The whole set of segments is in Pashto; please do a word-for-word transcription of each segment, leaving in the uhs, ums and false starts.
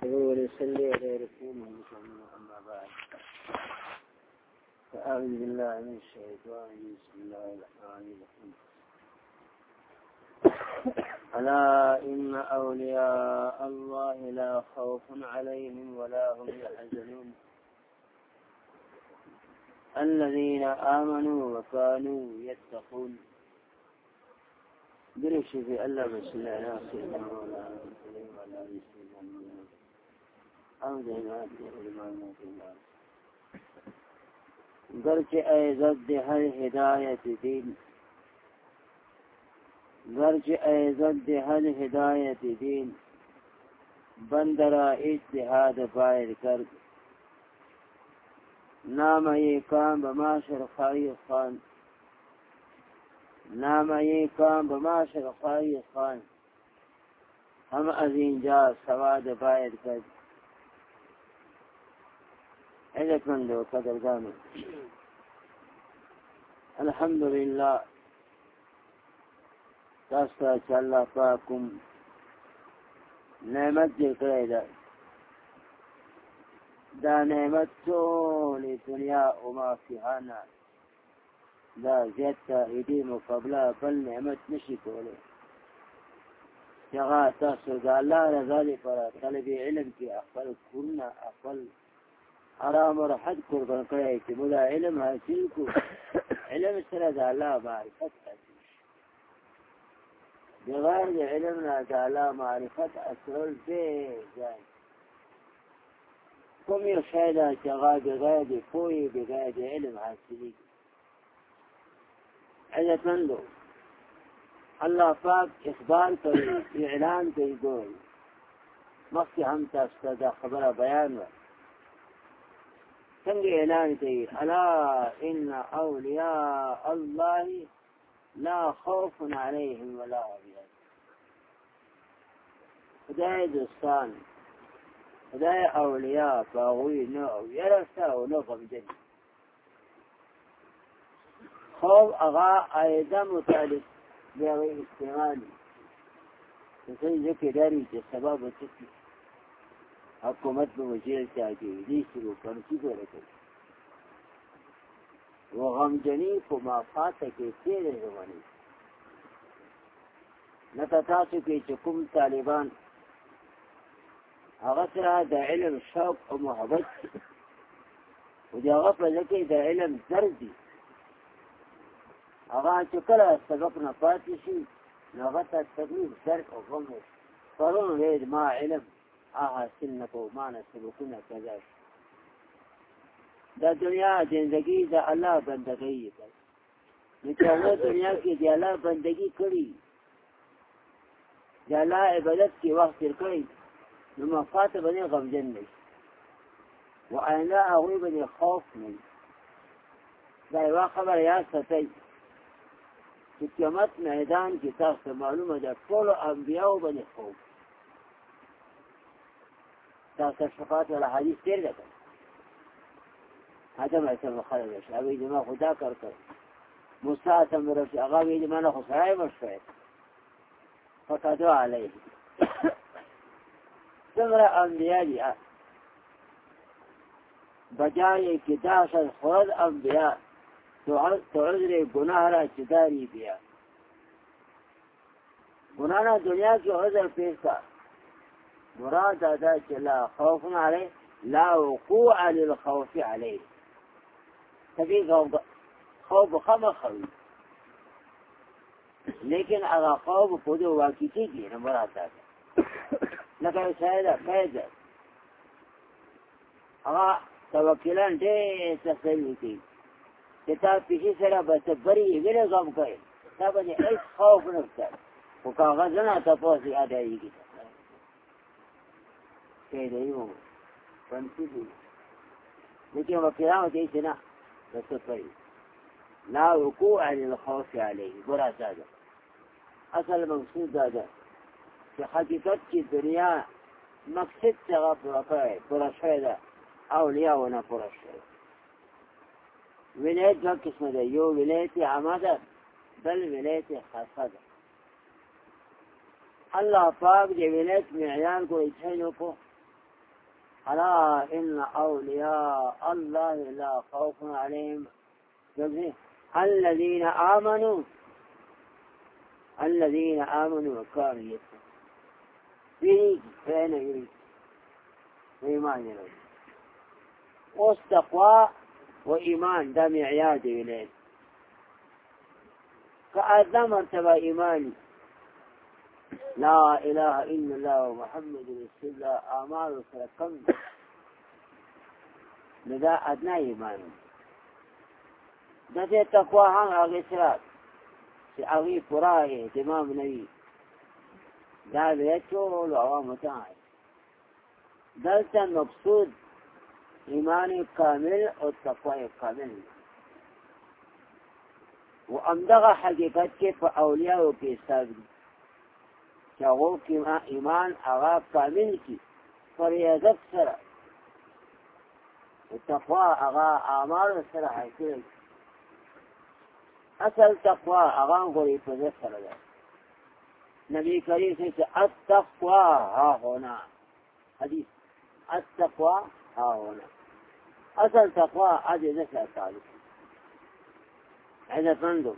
ونصلي على رسوله أما بعد فأعوذ بالله من الشيطان بسم الله الرحمن الرحيم ألا إن أولياء الله لا خوف عليهم ولا هم يحزنون الذين آمنوا وكانوا يتقون برش في الله بسم الله ناصرنا ولا نسلم ولا نسلم أمدنا إلمانا في الله گرچه ایزد هر هدایت دین گرچه ایزد هر هدایت دین بندرا اجتهاد باید کرد نام یہ کام بماشر خواهی خان نام یہ کام بماشر خواهی خان ہم از اینجا سواد باید کرد عزت مند و قدردان الحمدللہ تاستا چې الله پاکم نعمت دې کړی ده دا نعمت ټول دنیا او ما فيها نه دا زیاته هدي مقابله بل نعمت نشي کولی چې هغه تاسو د الله رضا لپاره طلب علم کې خپل کورونه خپل حرام و راحت قربان کړی چې موږ علم حاصل کو علم سره د الله معرفت حاصل بغیر د علم نه د الله معرفت اصل دی ځای کوم یو شی ده چې هغه بغیر د پوهې بغیر د علم حاصلېږي عزتمندو الله پاک اخبار کوي اعلان کوي ګورئ مخکې هم تاسو ته دا خبره بیان وه څنګه اعلان کوي الا ان اولیاء الله لا خوف عليهم ولا هم يحزنون خدای دوستان خدای اولیاء باغوی نه او یرسته او نه غمجن خوف هغه ایده متعلق بیاوی استعمالی څنګه ځکه داري چې سبب وڅکي حکومت به وجیل چاہتی دیسی رو پرسی کو رکھے وہ غمجنی کو مافات کے تیر زمانی نتتاسو کی چکم طالبان اغسرہ دا علم شوق و محبت و دا غفل لکی دا علم زردی اغا چکل سبق نفاتی شی نغتا تقلیب زرد و غم فرون وید ما علم آہا سنکو مانا سبکونا کذاش دا دنیا زندگی دا اللہ بندگی کر لیکن وہ دنیا کی دی اللہ بندگی کری دی اللہ عبادت کی وقت تر کری نمافات بنی غمجن نہیں و آئندہ آغوی بنی خوف نہیں دا ایوا خبر یاد ستی کہ قیامت میدان کی تاخت معلوم دا طول انبیاء بنی خوف تاسو شفاعت ولا حدیث تیر ده آدم علیه السلام خلق شي هغه دې ما خدا کار کړ موسی تم ورته هغه دې ما نه خو سره مشفه فقدوا علیه څومره انبیاء دي بجای کې داسه خود انبیاء تعذر گناه را چداری بیا گناه نه دنیا کې عذر پیش کا مراد هذا لا خوف عليه لا وقوع للخوف عليه تبي خوف خم خوي لكن اغا خوف بدو واقعي كي مراد هذا لكن سيدا فايدة اغا توكلان دي تسلوكي كتاب في سرا بتبري غير غم كاي تابني ايش خوف نفسك وكاغزنا تفاصيل ادائي كيف يوم فانتبه لكن وقيامة ايشنا للسفري لا وقوع للخوف عليه برا هذا اصل مقصود هذا في حقيقة الدنيا مقصد تغاب وقائع برا شهده اولياء ونا برا شهده ولاية ما قسم ده يو ولاية عمادة بل ولاية خاصة الله پاک دې ولایت معیار کو اچھینو کو الا ان اولیاء الله لا خوف عليهم الذين آمنوا الذين آمنوا وكانوا يتقون يريد فين يريد وإيمان يريد واستقوى وإيمان دا معيار إليه كأدنى مرتبة إيماني لا إله إلا الله ومحمد رسول الله آمال سركم لذا أدنى إيماني دته تقوا هم هغه سره چې هغه پورا اهتمام نه وي دا به ټول عوام ته دلته مقصود ایمان کامل او تقوا کامل و امدغه حقیقت کې په اولیاء کې ثابت چې هغه کې ایمان هغه کامل کی فریضت سره او تقوا هغه اعمال سره حاصل اصل تقوى اغان غوري په سره ده نبی کریم سے التقوى ها هنا حدیث التقوى ها هنا اصل تقوى اجي ذكر تعالى اذا فندم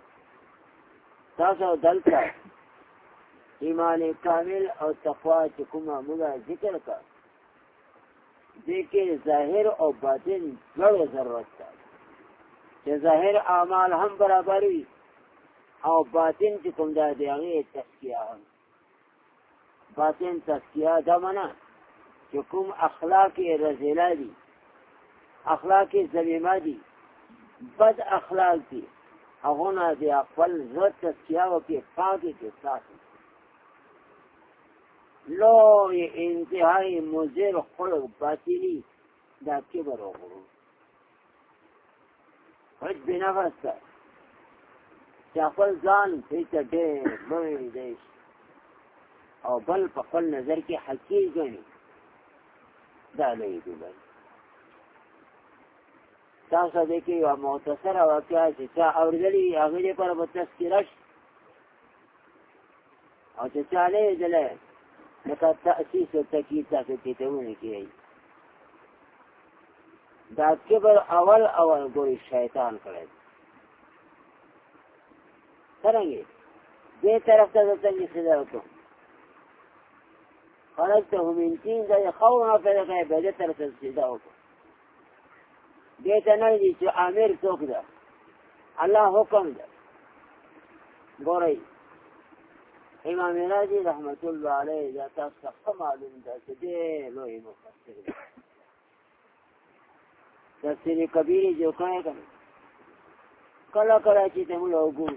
تاسو دلته ایمان کامل او تقوى چې کومه موږ ذکر کړ دې کې ظاهر او باطن ډېر ضرورت ده چې ظاهر اعمال هم برابر وي او باطن چې کوم ځای دی هغه تزکیه هم باطن تزکیه دا معنا چې کوم اخلاق رذیله دي اخلاق ذمیمه دي بد اخلاق دي هغه نه دی خپل ذات تزکیه او کې پاکي کې ساتي لو انتهائی مضر خلق باطنی دا کبر و غرور حج بنفس تا چا خپل ځان ته ډېر لوی دی او بل په خپل نظر کې حقیر ګڼي دا لوی دی تاسو دې کې یو مختصره واقعه چې چا اورېدلې هغه دې پر به تذکره شي او چې چا نه لیدلی لکه تأسیس و تکیید تاسو کتابونه کې وایي دا کبر اول اول ګوري شیطان کړی څرنګه دې طرف ته څنګه سیده وکړو خلقته من طین دا خونا پیدا کړی به دې طرف ته سیده وکړو دې ته نه دي چې امیر څوک ده الله حکم ده ګورئ امام راضي رحمت الله علیه دا تاسو معلوم ده چې دې لوی مفسر دی تفسیر کبیری جو کړی کنه کله کله چې ته موږ وګورو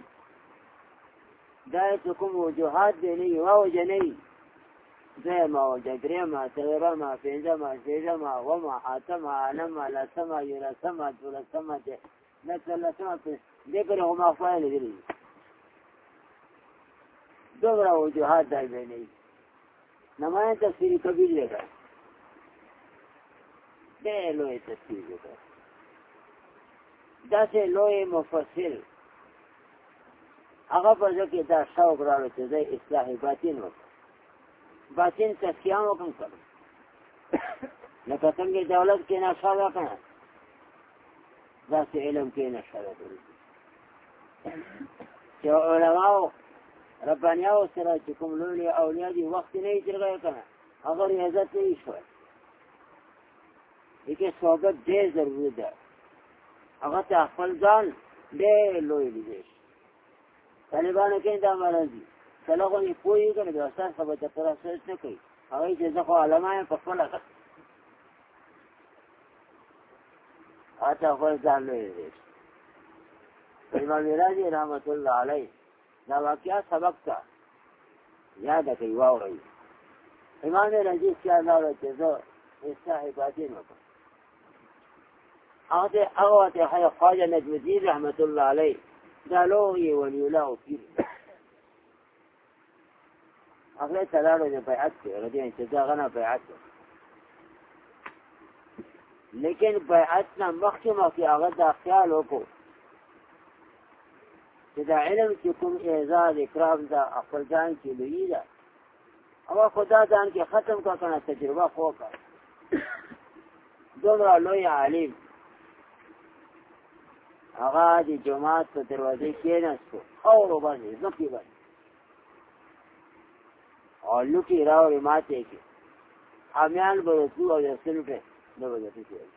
دا چې کوم وجوهات دی نه یو وجه نه زما وجه درېما څلورما پنځما شپږما اوما اتما نهما لسما یولسما دولسما نهلسما دې پرې هم افعال لري دوباره وجوهات دی نه نمایه تفسیر کبیر لیکه دې لوی تفسیر لیکه دا چې لوی مفسر هغه په ځکه دا شوق راوړي چې د اصلاح باطن وکړي باطن تسکیه وکړم کړم لکه څنګه دولت کې نشه وکړه داسې علم کې نشه وکړي چې علماو ربانیاو سره چې کوم لوی اولیاء دي وخت نه یې تېرغی کړه هغه ریاضت نه یې شوی یکې صحبت ډېر ضروري ده هغه ته خپل ځان ډېر لوی لیدی طالبانو کې دا مرض دي کله یې پوهېږي که نه د استاد خبره ته پوره سوچ نه کوي هغه چې زه خو علما یم په خپله هغه ته خپل ځان لوی لیدی امام راضي رحمت الله علیه دا واقعا سبق تا یاد کوي واورئ امام راضي خیال راوړی چې زه اصلاح باطن وکړم هغه ته هغه ته خواجه نجم الدین رحمت الله علیه دا لوی ولی الله او پیر هغه ته لاړو د بیعت کې هغه دې چې دا غنه بیعت لیکن بیعت نه مخکې مخکې هغه دا خیال وکړو چې دا علم چې کوم اعزاز اکرام دا خپل ځان کې لوی ده او خدا ځان کې ختم کا کنه تجربه خو کا دومره لوی عالم هغه د جماعت په دروازې کېناستو خاورو باندې ځمکې باندې او لوټې راوړې ماتې کړې حامیان به رسو او د سلوټې نه به ګټې کېږي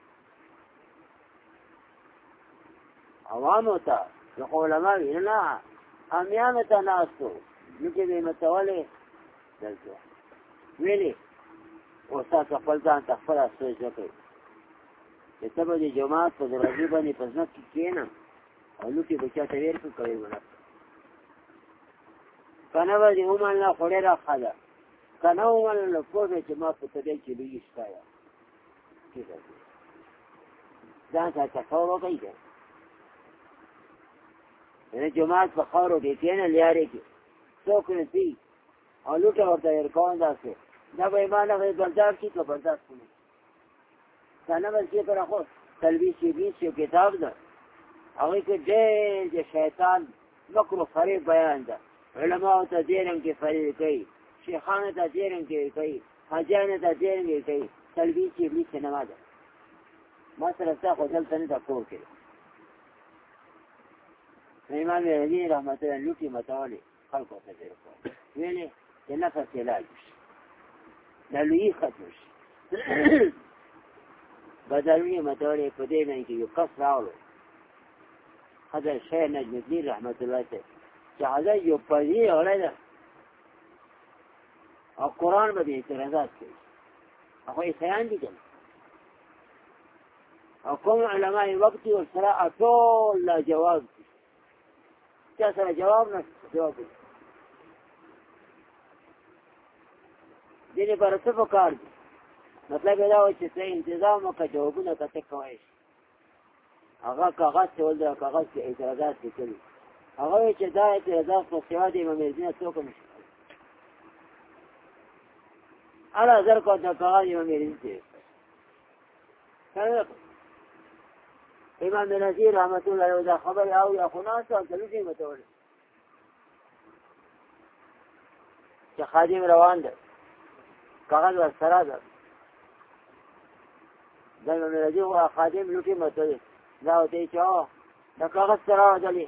عوامو ته د علما ویل نه حامیانو ته ناستو لوټې به یې متولې دلته ویلې اوس تاسو خپل ځان ته خپله سوچ وکړئ چې ته به د جماعت په دروازې باندې په ځمکه کې کښېنه او لوټې به چاته ویر کړو کوې به نه که نه به دې ومنله خو ډېره ښه ده که نه ومنله پوه شئ چې ما په طبیعت کې لوی ستایه ځان ته تصور وکړئ که یعنې جماعت په خاورو کې کښېنه لیارې کې څوک نسي او لوټه ورته ویر کوم داسې دا به یې ما نه برداشت کړي که برداشت کړي کنه بل چې پر خو تلبیس بیس یو کتاب ده هغه کې ډېر د شیطان مکر و فریب بیان ده علماء ته دې رنګ کې فریب کوي شیخانو ته دې رنګ کې کوي حاجیانو ته دې رنګ کې کوي تلبیس بیس نه ده ما سره ستا خو دلته نه ده کور کې امام رضی رحمت الله لوټي متولي خلکو ته ډېر کوي ویلې د نفس علاج دا لوی ختم شي بدلونی متولی په دې باندې کې یو کس راوړو حضرت شیخ نجم الدین رحمت الله ته چې حضرت یو پردي اوړی ده او قرآن به دې اعتراضات کوي هغه عیسیان دي کنه او کوم علماء وقت ورسره ټول لا جواب چا سره جواب نه جواب دې لپاره څه پکار دي مطلب دا و چې څه انتظام وکړه جوابونه کته کوی شي هغه کاغذ ته ولدا کاغذ کې اعتراضات لیکلي هغه چې دا اعتراضات په سیوا د امام رضی څوک نشي اړه زر کو دا کاغذ امام رضی امام نذیر رحمت الله علیه دا خبر او یا خناس او کلوږي متول چې خادم روان ده کاغذ ور سره ده دا امام رضی هو خادم لوټي متول دا ته چې دا کاغذ سره ده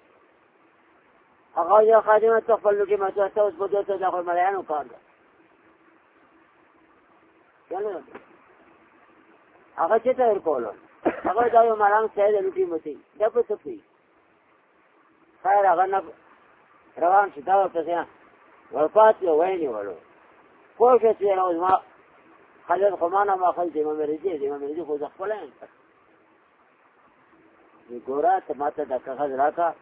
هغه یا خادم ته خپل لوټي متول تاسو په دې ته د ملایانو کار ده کنه هغه چې ته ورکول هغه دا یو مالان سید لوټي متي دا په څه پی خیر هغه نه روان شي دا په څه ورپات یو ویني ولو کوښښ یې راوځ ما حضرت خمانه ما خل دې امام رضی دې امام رضی خو ځخپل نه دي ګورات ماته دا کاغذ راکا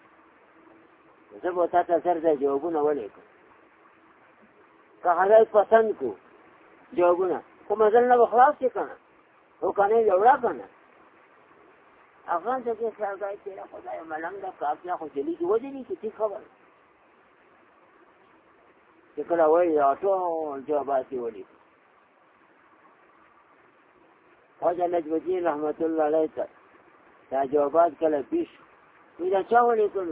زه به تاسو سره جوابونه ولیکم که حضرت پسند کو جوابونه خو مزل نه خلاص کنه او کنه جوړا کنه افغان ته کې سرګای تیرا خدای ملنګ دا کافیا خو جلی کی وځي نه کی خبر چې کله وایي اټو جوابات ولي خواجه نجم الدین رحمت الله علیه ته دا جوابات کله پیش وی دا چا ولي کړو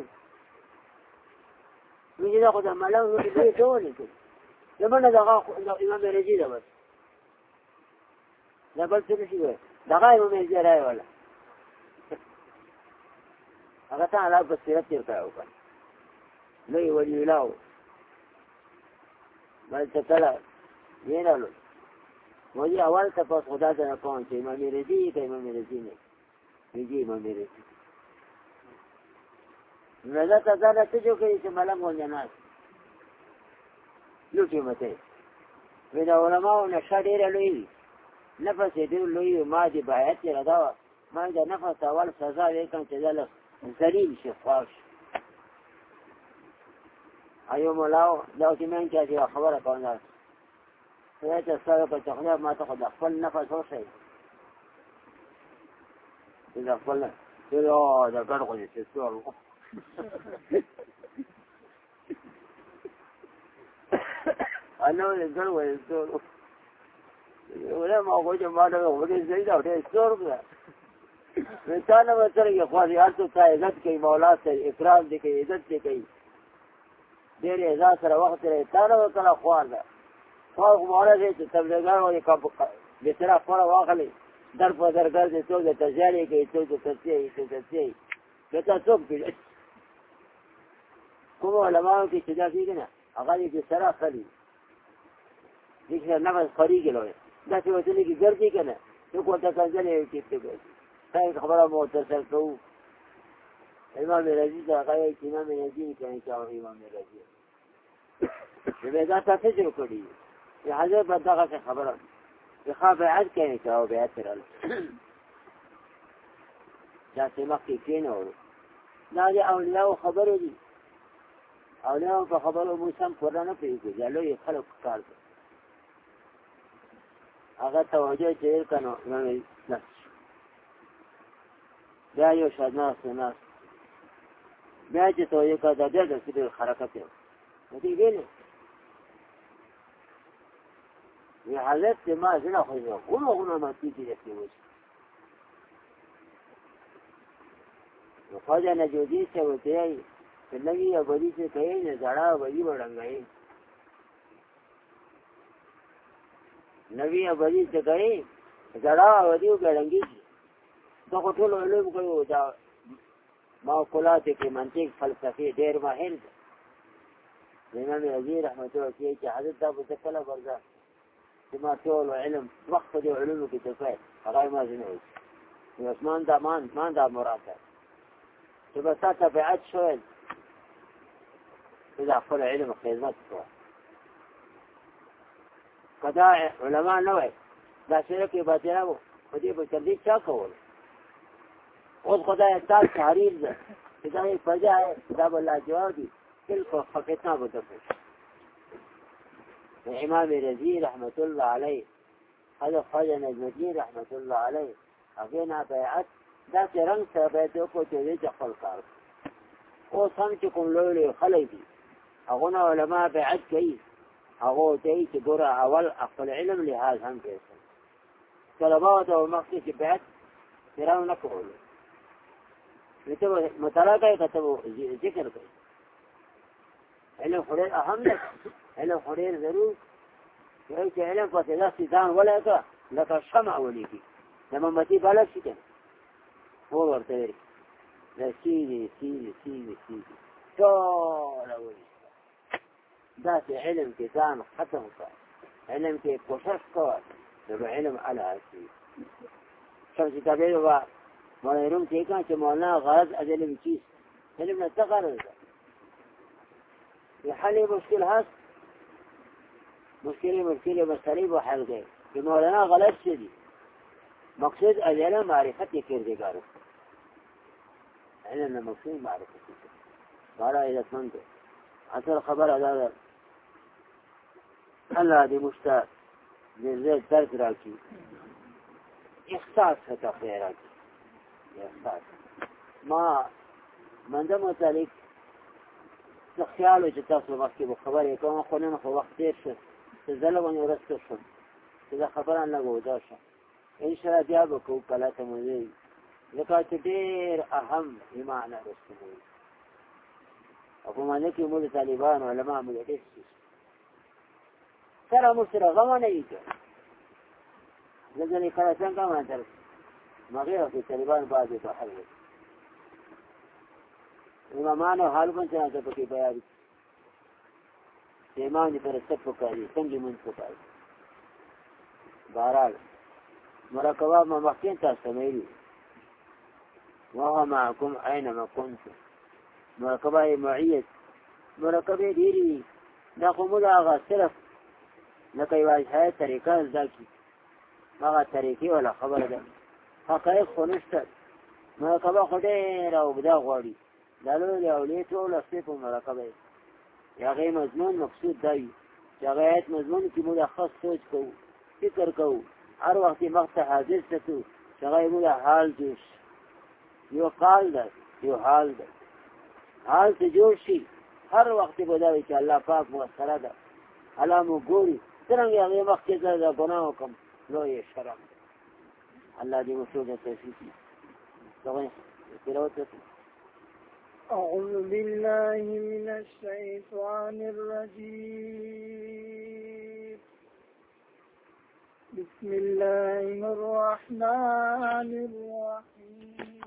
وی دا خدای ملنګ دې ته ولي کړو زمونږ دا امام رضی دا بس دا بل څه شي دا غای مې زه راي ولا هغه ته علاوه بصیرت تیر کاو کنه لوی ولی ولاو بل څه کله وینالو ولی اول ته په خدا ته کوم چې امام رضی ته امام رضی نه ویجی امام رضی نو ته دا څه جو کوي چې ملنګ ونجناس لوټي مته ودا علماء نشه ډیر لوی نفس دې لوی ما دې باید رادا ما دې نفس اول سزا وکړم چې دل ذلیل شي خواش ایو مولاو دا چې من کې خبره کوله څه چې سره په تخنه ما ته خپل نفس وشي دا خپل یو دا ګړ خو دې څورو انا دې ګړ وې څورو ولا ما هو جماعه هو دې زید او دې څورو مثال وتر یې خو دې اته ته عزت کوي مولا ته اکرام دې کوي عزت دې کوي ډېر عزت سره وخت لري تعالی وکړه خو دا خو مولا دې چې تبلیغار وې کا دې سره خپل واخلې در په در ګرځي څوک د تجارې کوي څوک د تفسیر څوک د تفسیر کته څوک پیژني کوم علماو کې چې دا کېږي نه هغه دې سره خلی دې چې نفس خارجي لوي دا چې وته کې ګرځي کنه نو کوته څنګه کې څه کوي څنګه خبره مو ترسره کوو امام رازي دا هغه چې امام رازي کوي چې امام رازي دې دا تاسو چې وکړي یا حضرت بدغه خبره يخاف عاد كان يتعو بيأثر عليه جاسي مكي كينو لا دي أولياء خبروا دي أولياء فخبروا موسى قرانا فيكو جالو يخلق كارب أغا توجه تير كانوا نمي نفس بیا یو شاد ناس ناس بیا چې توجه کا دا بیا د سړي حرکت یو دي ویل وی حالت ما زنه خو یو غونو غونو ما تیږي دې وځي نو خواجه نجودي څه وته چې نوی ابدي څه کوي نه زړه ابدي وړنګي نوی ابدي څه کوي زړه ابدي وړنګي دا ټول علوم کوي دا معقولات کې منطق فلسفي ډېر ماهر دي امام رازي رحمت الله علیه چې حضرت ابو تکلا برزا ما ټول علم وقت دي علوم کې تفاعل هغه ما زنه وي عثمان دا مان مان دا مراد ده چې بس تاسو په عاد شوي اذا خپل علم خدمت کوه کدا علماء نه وي دا شرک باطله وو په دې په تدریج چا کول او خدای تعالی تحریر ده دا یې فجاه دا بل جوابي تلك فقطنا بتفوت امام رازي رحمة الله عليه هذا خواجه نجم الدين رحمة الله عليه اغینا بیعت دا چې رنگ سره بیعت وکړو چې دې خپل کار او څنګه چې کوم لوی لوی خلک دي هغه علماء بیعت کوي هغه ته چې ګوره اول خپل علم لحاظ هم کوي طلبات او مخکې چې بیعت تراو نه کول نو مطالعه کوي کته ذکر کوي علم خوري اهم ده علم خوري ضرور یو چې علم په داسې ځان ولګه لکه شمع ولګي لما متي بالک شي کنه هو ورته وي دا سیدي سیدي سیدي سیدي ټول ولي دا چې علم کې ځان ختم کړ علم کې کوشش کوه نو علم على شيء څنګه چې تابع و مولوی چې کله چې مولانا غرض علم چیز علم نه تغرض يحل مشكل هاس مشكلة مشكلة مسألة وحل غير مولانا غلط شدي مقصود أجل معرفة كردگارو علمنا مقصود معرفة قال إذا كنت أصل خبر هذا الله دي مشتاق زي ترك راكي إخصاص فتخير راكي إخصاص ما من دم وتاليك خیالو چې تاسو مخکې به خبرې کوم خو نن خو وخت تېر شو چې زه لږ ورسته شم چې دا خبره نه ودا شم انشاءالله بیا به کوو کله ته مو وایي ځکه چې ډېر اهم ایمان رسته وي او په معنی کې موږ طالبان علما موږ ډېر سره موږ سره غم نه وي زه ځینې کله څنګه مانتر مغیر کې طالبان بعضې په حل وي امامانو حال من څنګه په کې بیان دي امام دې پر څه کوي څنګه مونږ کوي بهرحال مراقبه ما مخکې تاسو مېلي وهو معكم اينما كنتم مراقبه معيه مراقبه ډېری دا کومه هغه صرف لکه یو ځای طریقه ځکه هغه طریقې ولا خبره ده حقایق خو نشته مراقبه خو ډېر او بدا غواړي دلو له اولي ټول اصف مراقبه یا غي مضمون مقصود دی چې غایت مضمون کې ملخص سوچ کوو فکر کوو هر وخت مخته حاضر ستو چې غي موږ حال جوش یو قال ده یو حال ده حال ته جوړ شي هر وخت به دا چې الله پاک مو سره ده علامو ګوري څنګه هغه وخت کې دا ګناه وکم لوی شرم الله دې مسعود توفیق کوي تلاوت أعوذ بالله من الشيطان الرجيم बिस्मिल्लाहिर्रहमानिर्रहीम